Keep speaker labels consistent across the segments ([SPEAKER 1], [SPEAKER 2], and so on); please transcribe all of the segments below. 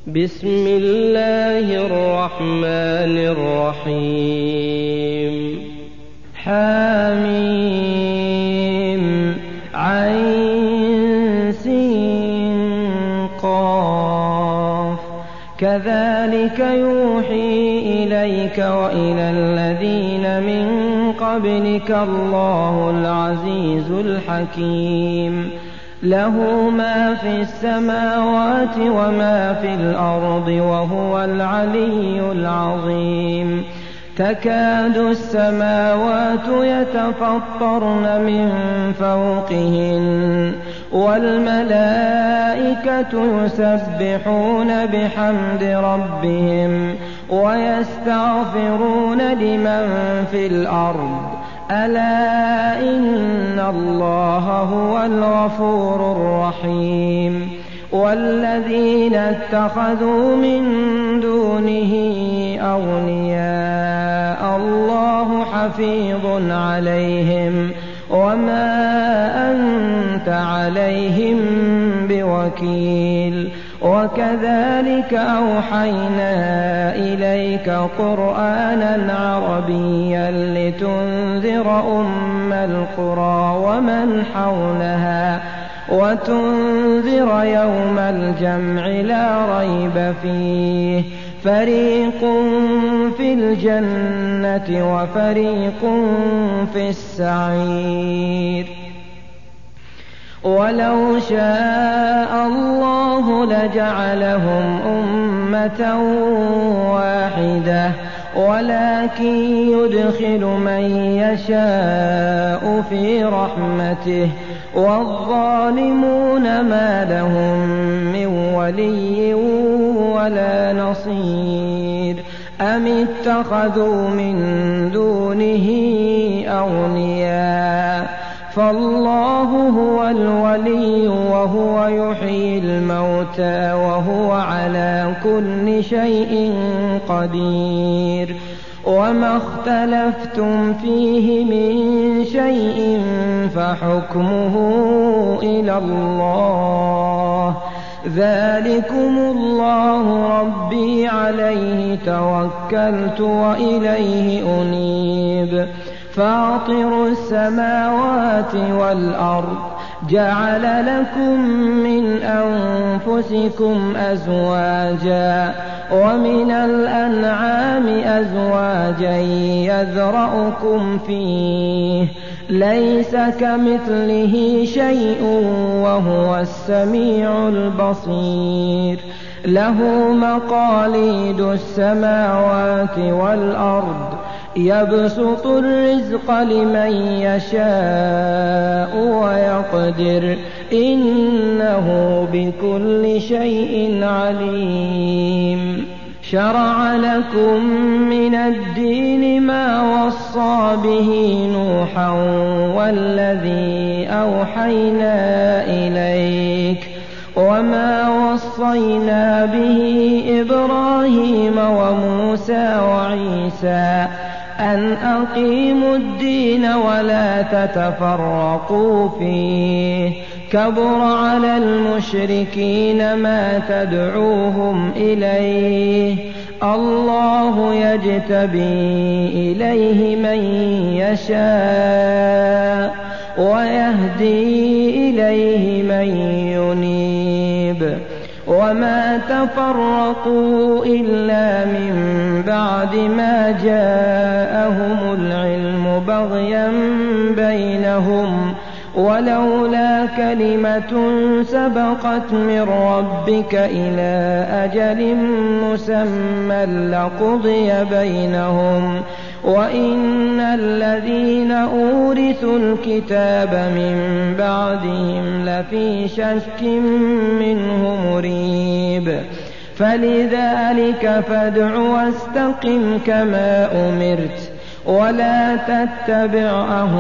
[SPEAKER 1] بسم الله الرحمن الرحيم حميم عين سين قاف كذلك يوحي إليك وإلى الذين من قبلك الله العزيز الحكيم له ما في السماوات وما في الأرض وهو العلي العظيم تكاد السماوات يتفطرن من فوقهن والملائكة يسبحون بحمد ربهم ويستغفرون لمن في الأرض ألا إن الله هو الغفور الرحيم والذين اتخذوا من دونه أولياء الله حفيظ عليهم وما أنت عليهم بوكيل وكذلك أوحينا إليك قرآنا عربيا لتنذر أم القرى ومن حولها وتنذر يوم الجمع لا ريب فيه فريق في الجنة وفريق في السعير ولو شاء الله لجعلهم أمة واحدة ولكن يدخل من يشاء في رحمته والظالمون ما لهم من ولي ولا نصير أم اتخذوا من دونه أولياء فالله هو الولي وهو يحيي الموتى وهو على كل شيء قدير وما اختلفتم فيه من شيء فحكمه إلى الله ذلكم الله ربي عليه توكلت وإليه أنيب فاطر السماوات والأرض جعل لكم من أنفسكم أزواجا ومن الأنعام أزواجا يذرأكم فيه ليس كمثله شيء وهو السميع البصير له مقاليد السماوات والأرض يبسط الرزق لمن يشاء ويقدر إنه بكل شيء عليم شرع لكم من الدين ما وصى به نوحا والذي أوحينا إليك وما وصينا به إبراهيم وموسى وعيسى أن أقيموا الدين ولا تتفرقوا فيه كبر على المشركين ما تدعوهم إليه الله يجتبي إليه من يشاء ويهدي إليه من ينيب وما تفرقوا إلا من بعد ما جاءهم العلم بغيا بينهم ولولا كلمة سبقت من ربك إلى أجل مسمى لقضي بينهم وإن الذين أورثوا الكتاب من بعدهم لفي شك منه مريب فلذلك فادع واستقم كما أمرت ولا تتبع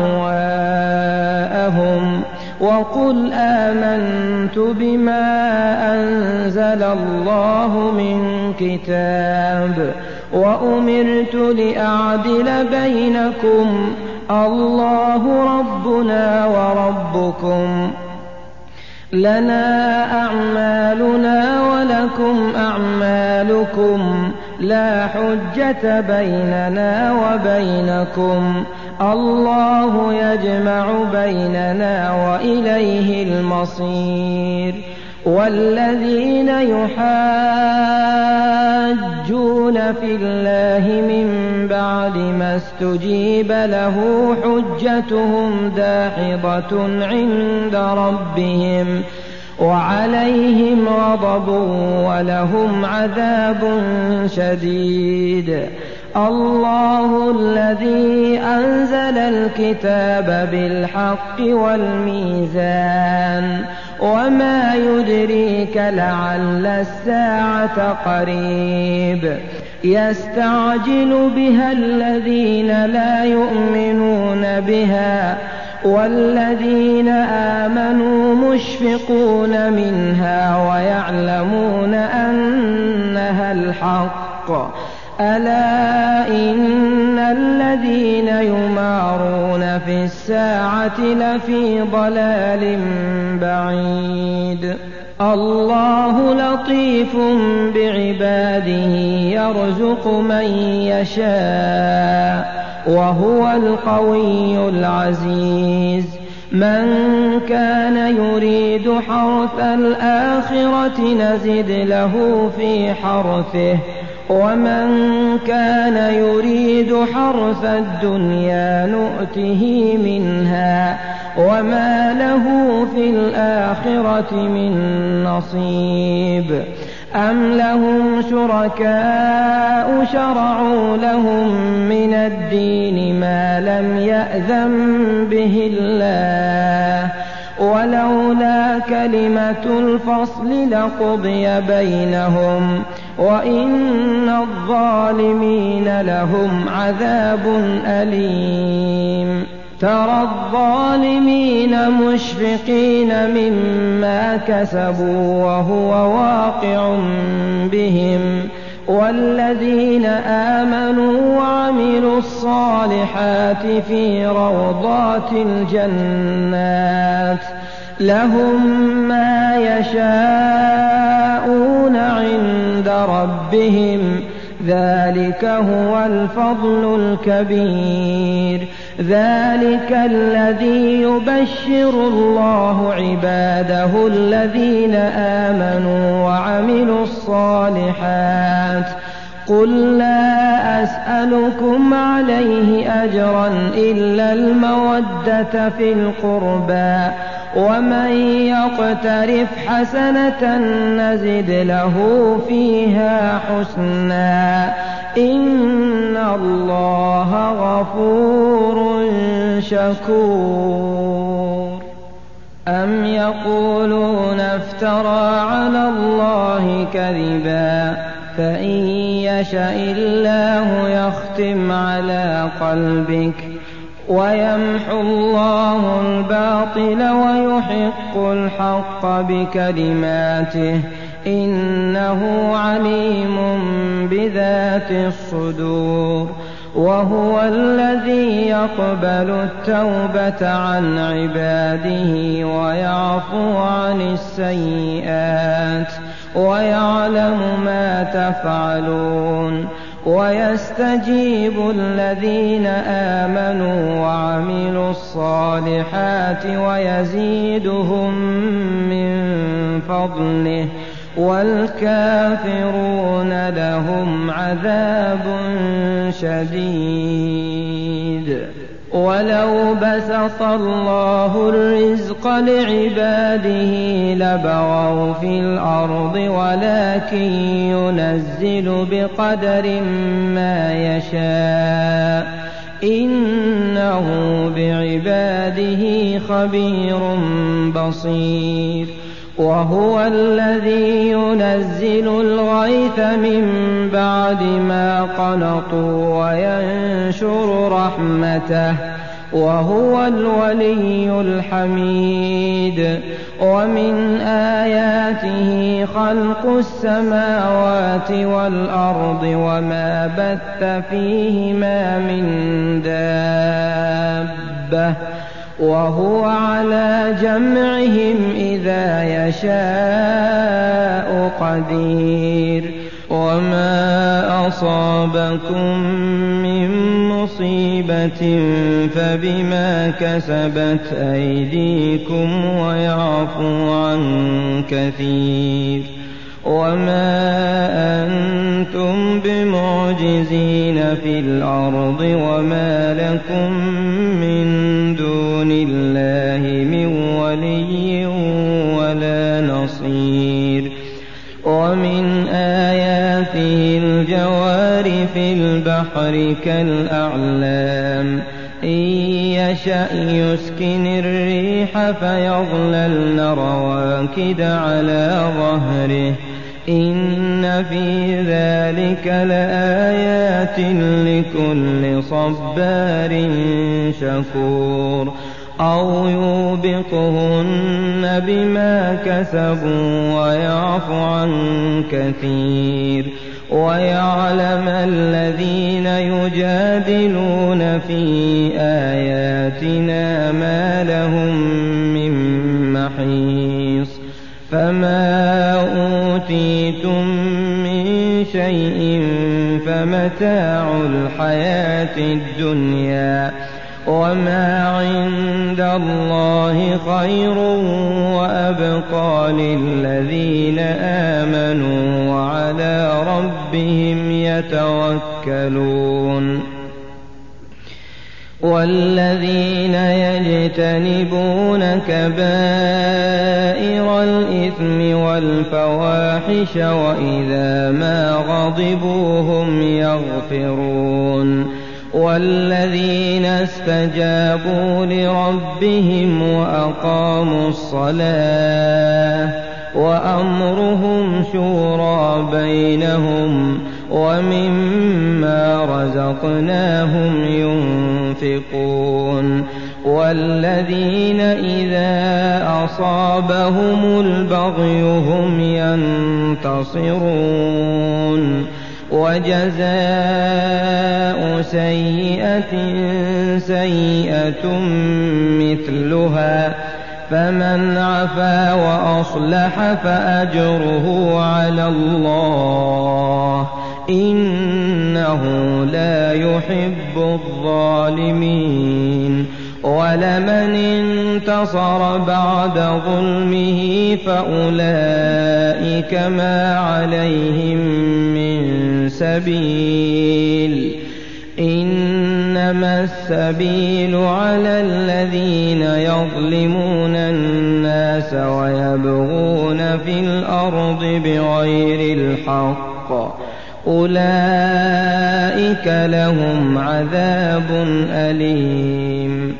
[SPEAKER 1] أهواءهم وقل آمنت بما أنزل الله من كتاب وأمرت لأعدل بينكم الله ربنا وربكم لنا أعمالنا ولكم أعمالكم لا حجة بيننا وبينكم الله يجمع بيننا وإليه المصير والذين يحاجون في الله من بعد ما استجيب له حجتهم داحضة عند ربهم وعليهم غضب ولهم عذاب شديد الله الذي أنزل الكتاب بالحق والميزان وما يدريك لعل الساعة قريب يستعجل بها الذين لا يؤمنون بها والذين آمنوا مشفقون منها ويعلمون أنها الحق ألا إن الذين يمارون في الساعة لفي ضلال بعيد الله لطيف بعباده يرزق من يشاء وهو القوي العزيز من كان يريد حرث الآخرة نزد له في حرثه ومن كان يريد حرث الدنيا نؤته منها وما له في الآخرة من نصيب أم لهم شركاء شرعوا لهم من الدين ما لم يأذن به الله ولولا كلمة الفصل لقضي بينهم وإن الظالمين لهم عذاب أليم ترى الظالمين مشفقين مما كسبوا وهو واقع بهم والذين آمنوا وعملوا الصالحات في روضات الجنات لهم ما يشاءون عند ربهم ذلك هو الفضل الكبير ذلك الذي يبشر الله عباده الذين آمنوا وعملوا الصالحات قل لا أسألكم عليه أجرا إلا المودة في القربى ومن يقترف حسنة نزد له فيها حسنا إن الله غفور شكور أم يقولون افترى على الله كذبا فإن يشأ الله يختم على قلبك ويمحو الله الباطل ويحق الحق بكلماته إنه عليم بذات الصدور وهو الذي يقبل التوبة عن عباده ويعفو عن السيئات ويعلم ما تفعلون ويستجيب الذين آمنوا وعملوا الصالحات ويزيدهم من فضله والكافرون لهم عذاب شديد ولو بسط الله الرزق لعباده لبغوا في الأرض ولكن ينزل بقدر ما يشاء إنه بعباده خبير بصير وهو الذي ينزل الغيث من بعد ما قنطوا وينشر رحمته وهو الولي الحميد ومن آياته خلق السماوات والأرض وما بث فيهما من دابة وهو على جمعهم إذا يشاء قدير وما أصابكم من مصيبة فبما كسبت أيديكم ويعفو عن كثير وما أنتم بمعجزين في الأرض وما لكم من دون الله من ولي ولا نصير ومن آياته الجوار في البحر كالأعلام إن يشأ يسكن الريح فيظللن رواكد على ظهره إن في ذلك لآيات لكل صبار شكور أو يوبقهن بما كسبوا ويعفو عن كثير ويعلم الذين يجادلون في آياتنا ما لهم من محيص فما أوتيتم من شيء فمتاع الحياة الدنيا وما عند الله خير وأبقى للذين آمنوا وعلى ربهم يتوكلون والذين يجتنبون كبائر الإثم والفواحش وإذا ما غضبوا هم يغفرون والذين استجابوا لربهم وأقاموا الصلاة وأمرهم شورى بينهم ومما رزقناهم ينفقون والذين إذا أصابهم البغي هم ينتصرون وجزاء سيئة سيئة مثلها فمن عفا وأصلح فأجره على الله إنه لا يحب الظالمين ولمن انتصر بعد ظلمه فأولئك ما عليهم من سبيل إنما السبيل على الذين يظلمون الناس ويبغون في الأرض بغير الحق أولئك لهم عذاب أليم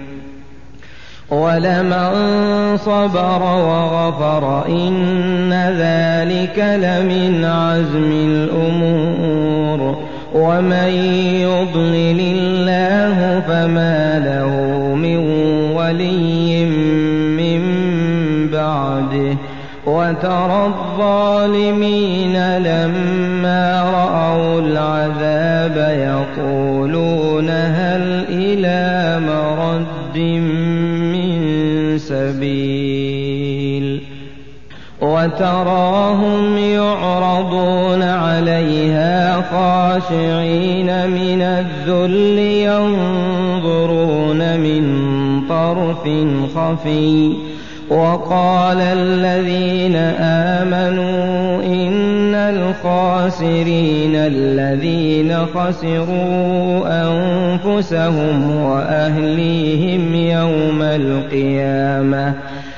[SPEAKER 1] ولمن صبر وغفر إن ذلك لمن عزم الأمور ومن يضلل الله فما له من ولي من بعده وترى الظالمين لما رأوا العذاب يقولون هل إلى مرد من سبيل وتراهم يعرضون عليها خاشعين من الذل ينظرون من طرف خفي وقال الذين آمنوا إن الخاسرين الذين خسروا أنفسهم وأهليهم يوم القيامة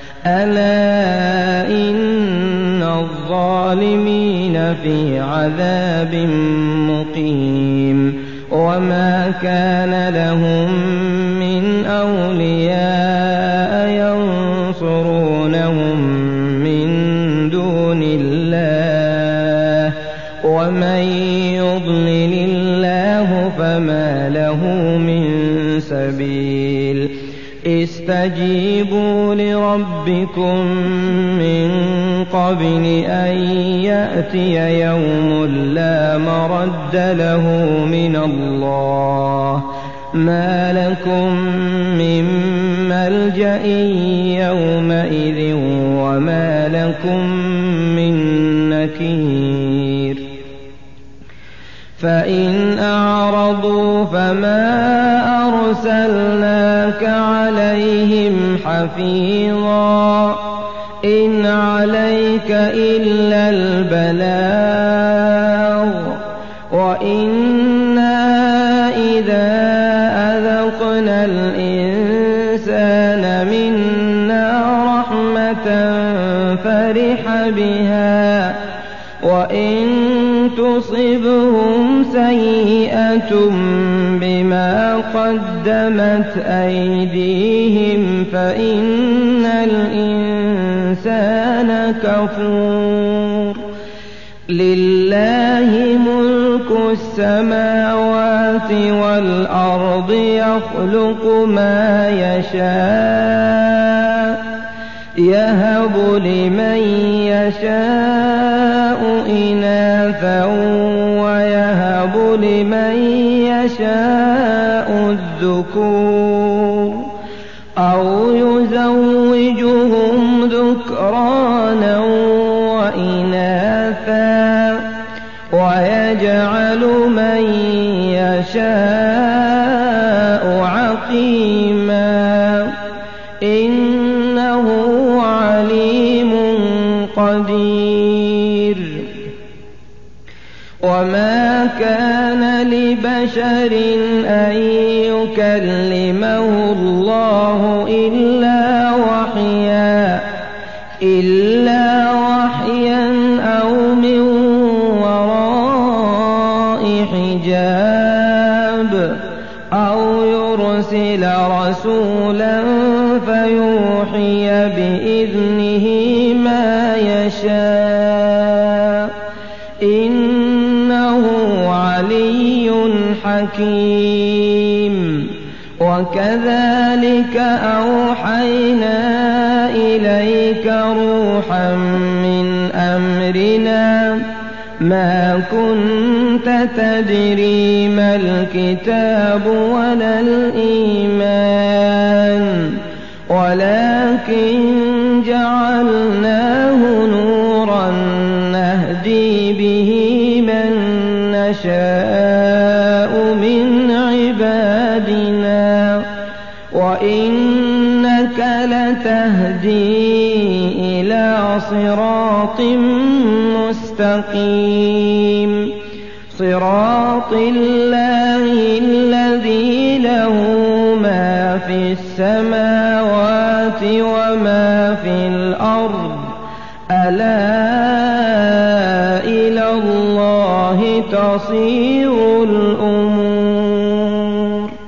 [SPEAKER 1] ألا إن الظالمين في عذاب مقيم وما كان لهم من أولياء ينصرونهم من دون الله ومن يضلل الله فما له من سبيل استجيبوا لربكم من قبل أن يأتي يوم لا مرد له من الله ما لكم من ملجأ يومئذ وما لكم من نكير فإن أعرضوا فما أرسلناك عليهم حفيظا إن عليك إلا البلاغ وإنا إذا أذقنا الإنسان منا رحمة فرح بها وإن تصبهم سيئة بما قدمت أيديهم فإن الإنسان كفور لله ملك السماوات والأرض يخلق ما يشاء يهب لمن يشاء إناثا ويهب لمن يشاء الذكور أو يزوجهم ذكرانا وإناثا ويجعل من يشاء عقيما إنه عليم قدير وما كان لبشر أن يكلمه الله إلا وحيا أو من وراء حجاب أو يرسل رسولا فيوحي بإذنه ما يشاء إنه علي حكيم وكذلك أوحينا إليك روحا من أمرنا ما كنت تدري ما الكتاب ولا الإيمان ولكن جعلناه نورا نهدي به من نشاء من عبادنا وإنك لتهدي إلى صراط مستقيم صراط الله الذي له ما في السماوات وما في الأرض ألا إلى الله تصير الأمور